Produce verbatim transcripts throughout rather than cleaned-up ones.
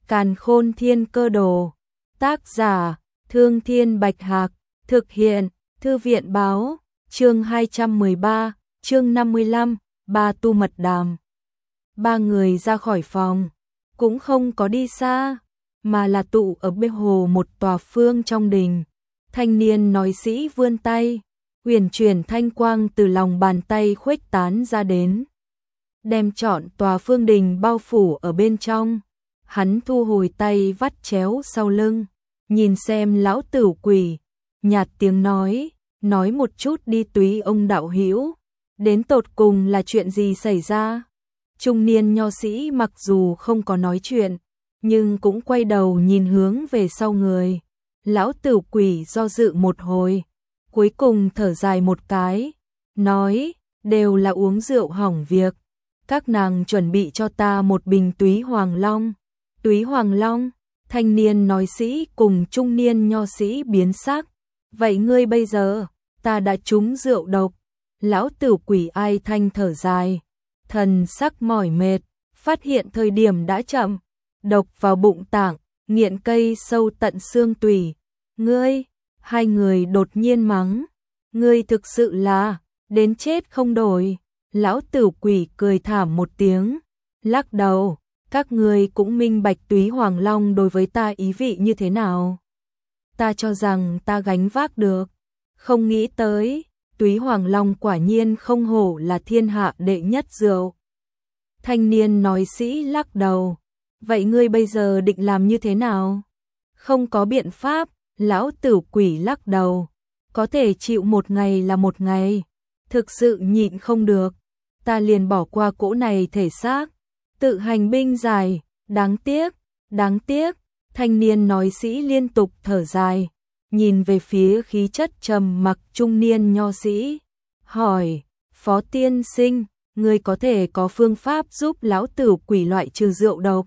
Càn Khôn Thiên Cơ Đồ. Tác giả: Thương Thiên Bạch Hạc. Thực hiện: Thư viện Báo. Chương hai trăm mười ba, chương năm mươi lăm, Ba Tu Mật Đàm. Ba người ra khỏi phòng, cũng không có đi xa, mà là tụ ở bên hồ một tòa phương trong đình. Thanh niên nói sĩ vươn tay, huyền chuyển thanh quang từ lòng bàn tay khuếch tán ra đến, đem trọn tòa phương đình bao phủ ở bên trong. Hắn thu hồi tay vắt chéo sau lưng, nhìn xem lão tử quỷ, nhạt tiếng nói, nói một chút đi Túy ông đạo hữu, đến tột cùng là chuyện gì xảy ra? Trung niên nho sĩ mặc dù không có nói chuyện, nhưng cũng quay đầu nhìn hướng về sau người. Lão tử quỷ do dự một hồi, cuối cùng thở dài một cái, nói, đều là uống rượu hỏng việc, các nàng chuẩn bị cho ta một bình Túy Hoàng Long. Túy Hoàng Long? Thanh niên nói sĩ cùng trung niên nho sĩ biến sắc. Vậy ngươi bây giờ, ta đã trúng rượu độc. Lão tử quỷ ai thanh thở dài, thần sắc mỏi mệt, phát hiện thời điểm đã chậm, độc vào bụng tạng, nghiện cây sâu tận xương tủy. Ngươi, hai người đột nhiên mắng, ngươi thực sự là, đến chết không đổi. Lão tử quỷ cười thảm một tiếng, lắc đầu, các ngươi cũng minh bạch Túy Hoàng Long đối với ta ý vị như thế nào. Ta cho rằng ta gánh vác được, không nghĩ tới, Túy Hoàng Long quả nhiên không hổ là thiên hạ đệ nhất rượu. Thanh niên nói sĩ lắc đầu, vậy ngươi bây giờ định làm như thế nào? Không có biện pháp, lão tử quỷ lắc đầu, có thể chịu một ngày là một ngày, thực sự nhịn không được, ta liền bỏ qua cỗ này thể xác, tự hành binh dài, đáng tiếc, đáng tiếc. Thanh niên nói sĩ liên tục thở dài, nhìn về phía khí chất trầm mặc trung niên nho sĩ, hỏi, Phó tiên sinh, ngươi có thể có phương pháp giúp lão tử quỷ loại trừ rượu độc?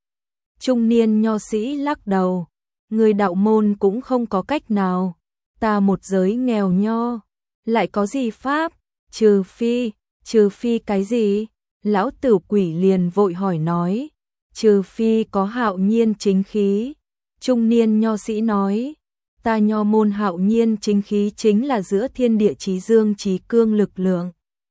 Trung niên nho sĩ lắc đầu, người đạo môn cũng không có cách nào, ta một giới nghèo nho, lại có gì pháp, trừ phi, trừ phi cái gì? Lão tử quỷ liền vội hỏi nói, trừ phi có hạo nhiên chính khí. Trung niên nho sĩ nói, ta nho môn hạo nhiên chính khí chính là giữa thiên địa chí dương chí cương lực lượng.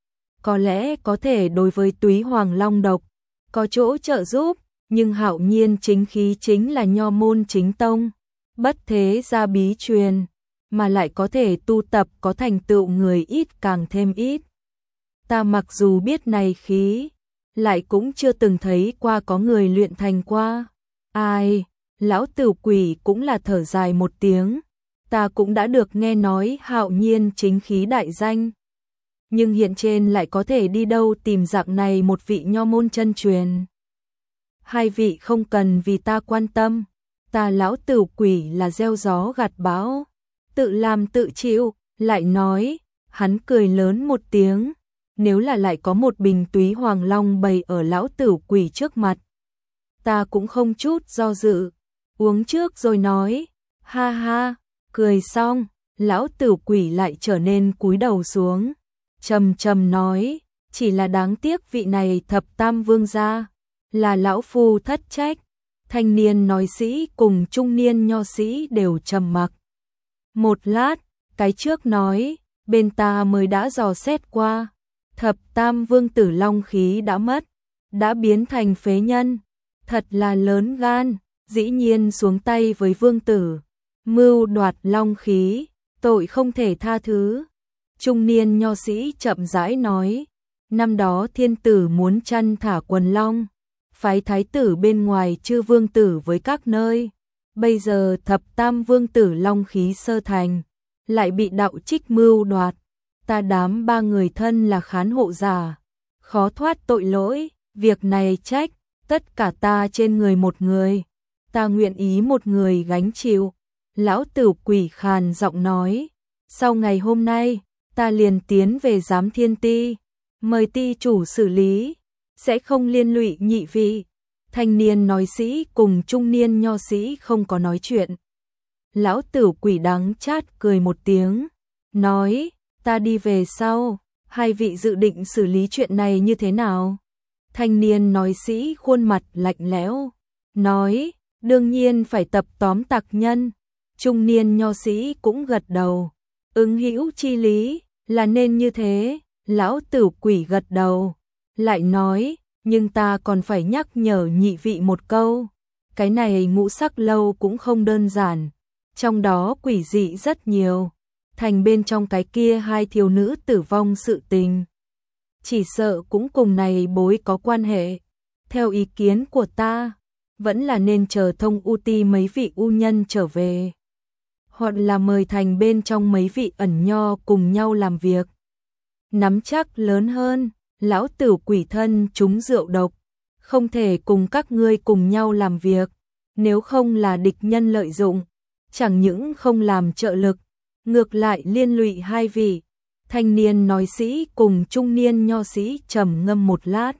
Có lẽ có thể đối với Túy Hoàng Long độc, có chỗ trợ giúp, nhưng hạo nhiên chính khí chính là nho môn chính tông, bất thế gia bí truyền, mà lại có thể tu tập có thành tựu người ít càng thêm ít. Ta mặc dù biết này khí, lại cũng chưa từng thấy qua có người luyện thành qua. Ai, lão tử quỷ cũng là thở dài một tiếng, ta cũng đã được nghe nói hạo nhiên chính khí đại danh. Nhưng hiện trên lại có thể đi đâu tìm dạng này một vị nho môn chân truyền. Hai vị không cần vì ta quan tâm, ta lão tử quỷ là gieo gió gặt bão, tự làm tự chịu, lại nói, hắn cười lớn một tiếng. Nếu là lại có một bình Túy Hoàng Long bày ở lão tử quỷ trước mặt, ta cũng không chút do dự, uống trước rồi nói, ha ha, cười xong, lão tử quỷ lại trở nên cúi đầu xuống, trầm trầm nói, chỉ là đáng tiếc vị này thập tam vương gia, là lão phu thất trách. Thanh niên nói sĩ cùng trung niên nho sĩ đều trầm mặc. Một lát, cái trước nói, bên ta mới đã dò xét qua. Thập tam vương tử long khí đã mất, đã biến thành phế nhân, thật là lớn gan, dĩ nhiên xuống tay với vương tử, mưu đoạt long khí, tội không thể tha thứ. Trung niên nho sĩ chậm rãi nói, năm đó thiên tử muốn chăn thả quần long, phái thái tử bên ngoài chư vương tử với các nơi, bây giờ thập tam vương tử long khí sơ thành, lại bị đạo trích mưu đoạt. Ta đám ba người thân là khán hộ giả, khó thoát tội lỗi, việc này trách, tất cả ta trên người một người, ta nguyện ý một người gánh chịu. Lão tử quỷ khàn giọng nói, sau ngày hôm nay, ta liền tiến về giám thiên ti, mời ti chủ xử lý, sẽ không liên lụy nhị vị. Thanh niên nói sĩ cùng trung niên nho sĩ không có nói chuyện. Lão tử quỷ đắng chát cười một tiếng, nói, ta đi về sau, hai vị dự định xử lý chuyện này như thế nào? Thanh niên nói sĩ khuôn mặt lạnh lẽo, nói, đương nhiên phải tập tóm tặc nhân. Trung niên nho sĩ cũng gật đầu, ứng hữu chi lý, là nên như thế. Lão Tử Quỷ gật đầu, lại nói, nhưng ta còn phải nhắc nhở nhị vị một câu, cái này ngũ sắc lâu cũng không đơn giản, trong đó quỷ dị rất nhiều, thành bên trong cái kia hai thiếu nữ tử vong sự tình. Chỉ sợ cũng cùng này bối có quan hệ, theo ý kiến của ta, vẫn là nên chờ Thông U Ti mấy vị u nhân trở về, hoặc là mời thành bên trong mấy vị ẩn nho cùng nhau làm việc. Nắm chắc lớn hơn, lão tử quỷ thân trúng rượu độc, không thể cùng các ngươi cùng nhau làm việc, nếu không là địch nhân lợi dụng, chẳng những không làm trợ lực, ngược lại liên lụy hai vị. Thanh niên nói sĩ cùng trung niên nho sĩ trầm ngâm một lát,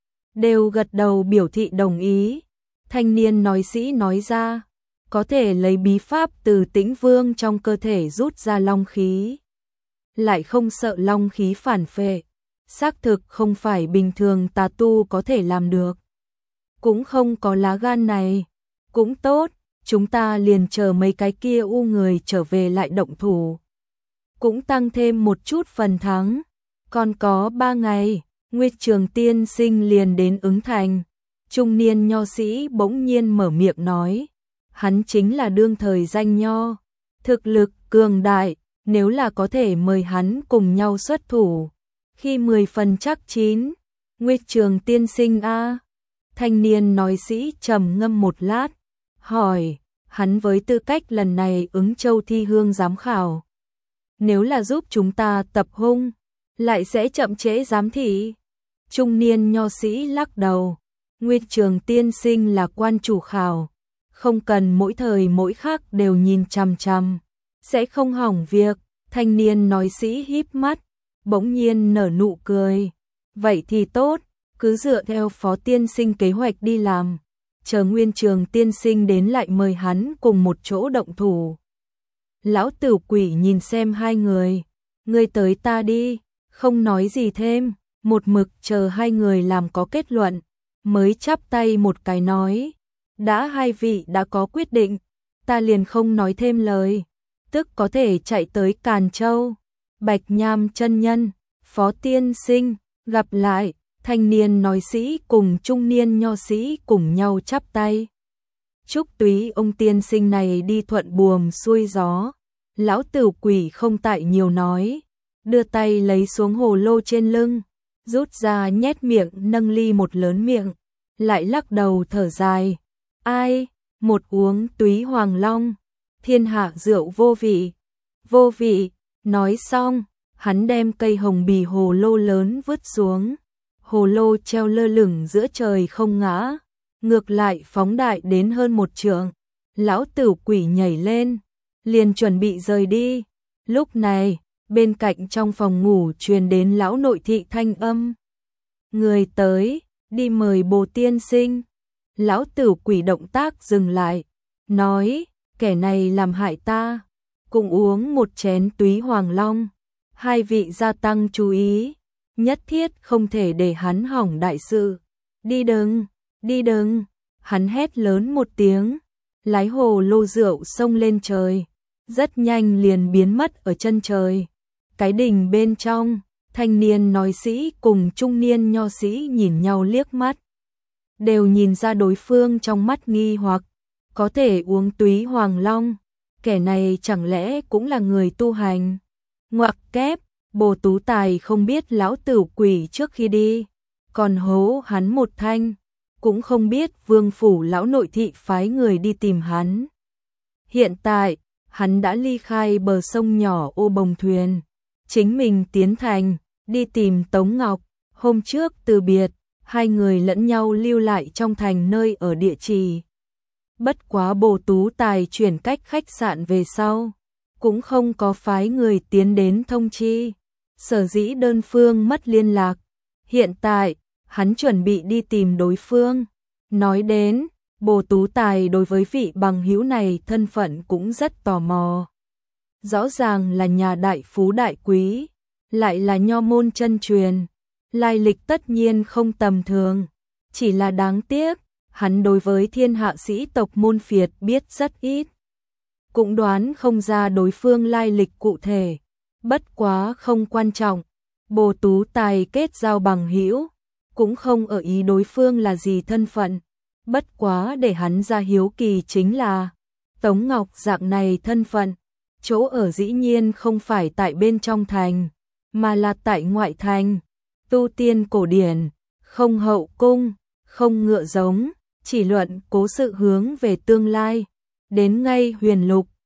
đều gật đầu biểu thị đồng ý. Thanh niên nói sĩ nói ra, có thể lấy bí pháp từ Tĩnh Vương trong cơ thể rút ra long khí, lại không sợ long khí phản phệ, xác thực không phải bình thường tà tu có thể làm được. Cũng không có lá gan này, cũng tốt, chúng ta liền chờ mấy cái kia u người trở về lại động thủ, cũng tăng thêm một chút phần thắng. Còn có ba ngày, Nguyệt Trường tiên sinh liền đến ứng thành. Trung niên nho sĩ bỗng nhiên mở miệng nói, hắn chính là đương thời danh nho, thực lực cường đại, nếu là có thể mời hắn cùng nhau xuất thủ, khi mười phần chắc chín. Nguyệt Trường tiên sinh a. Thanh niên nói sĩ trầm ngâm một lát, hỏi, hắn với tư cách lần này ứng châu thi hương giám khảo, nếu là giúp chúng ta tập hung, lại sẽ chậm trễ giám thị. Trung niên nho sĩ lắc đầu, Nguyệt Trường tiên sinh là quan chủ khảo, không cần mỗi thời mỗi khắc đều nhìn chằm chằm, sẽ không hỏng việc. Thanh niên nói sĩ híp mắt, bỗng nhiên nở nụ cười, vậy thì tốt, cứ dựa theo Phó tiên sinh kế hoạch đi làm, chờ Nguyên Trường tiên sinh đến lại mời hắn cùng một chỗ động thủ. Lão Tử Quỷ nhìn xem hai người, ngươi tới ta đi, không nói gì thêm, một mực chờ hai người làm có kết luận, mới chắp tay một cái nói, đã hai vị đã có quyết định, ta liền không nói thêm lời, tức có thể chạy tới Càn Châu. Bạch Nham chân nhân, Phó tiên sinh, gặp lại. Thanh niên nói sĩ cùng trung niên nho sĩ cùng nhau chắp tay. Chúc túy ông tiên sinh này đi thuận buồm xuôi gió. Lão Tử Quỷ không tại nhiều nói, đưa tay lấy xuống hồ lô trên lưng, rút ra nhét miệng nâng ly một lớn miệng, lại lắc đầu thở dài. Ai, một uống túy hoàng long, thiên hạ rượu vô vị, vô vị. Nói xong, hắn đem cây hồng bì hồ lô lớn vứt xuống. Hồ lô treo lơ lửng giữa trời không ngã, ngược lại phóng đại đến hơn một trượng. Lão Tử Quỷ nhảy lên, liền chuẩn bị rời đi. Lúc này, bên cạnh trong phòng ngủ truyền đến lão nội thị thanh âm. Người tới, đi mời Bồ tiên sinh. Lão Tử Quỷ động tác dừng lại, nói, kẻ này làm hại ta, cùng uống một chén túy hoàng long. Hai vị gia tăng chú ý, nhất thiết không thể để hắn hỏng đại sự. Đi đừng, đi đừng, hắn hét lớn một tiếng, lái hồ lô rượu xông lên trời, rất nhanh liền biến mất ở chân trời. Cái đình bên trong, thanh niên nói sĩ cùng trung niên nho sĩ nhìn nhau liếc mắt, đều nhìn ra đối phương trong mắt nghi hoặc, có thể uống túy hoàng long, kẻ này chẳng lẽ cũng là người tu hành? Ngoặc kép, Bồ Tú Tài không biết Lão Tử Quỷ trước khi đi, còn hố hắn một thanh, cũng không biết Vương phủ lão nội thị phái người đi tìm hắn. Hiện tại, hắn đã ly khai bờ sông nhỏ ô bồng thuyền, chính mình tiến thành, đi tìm Tống Ngọc. Hôm trước từ biệt, hai người lẫn nhau lưu lại trong thành nơi ở địa chỉ. Bất quá Bồ Tú Tài chuyển cách khách sạn về sau, cũng không có phái người tiến đến thông chi, sở dĩ đơn phương mất liên lạc. Hiện tại, hắn chuẩn bị đi tìm đối phương. Nói đến, Bồ Tú Tài đối với vị bằng hữu này thân phận cũng rất tò mò. Rõ ràng là nhà đại phú đại quý, lại là nho môn chân truyền, lai lịch tất nhiên không tầm thường, chỉ là đáng tiếc, hắn đối với thiên hạ sĩ tộc môn phiệt biết rất ít. Cũng đoán không ra đối phương lai lịch cụ thể, bất quá không quan trọng. Bồ Tú Tài kết giao bằng hữu, cũng không ở ý đối phương là gì thân phận. Bất quá để hắn ra hiếu kỳ chính là Tống Ngọc dạng này thân phận, chỗ ở dĩ nhiên không phải tại bên trong thành, mà là tại ngoại thành. Tu tiên cổ điển, không hậu cung, không ngựa giống, chỉ luận cố sự hướng về tương lai. Đến ngay huyền lục,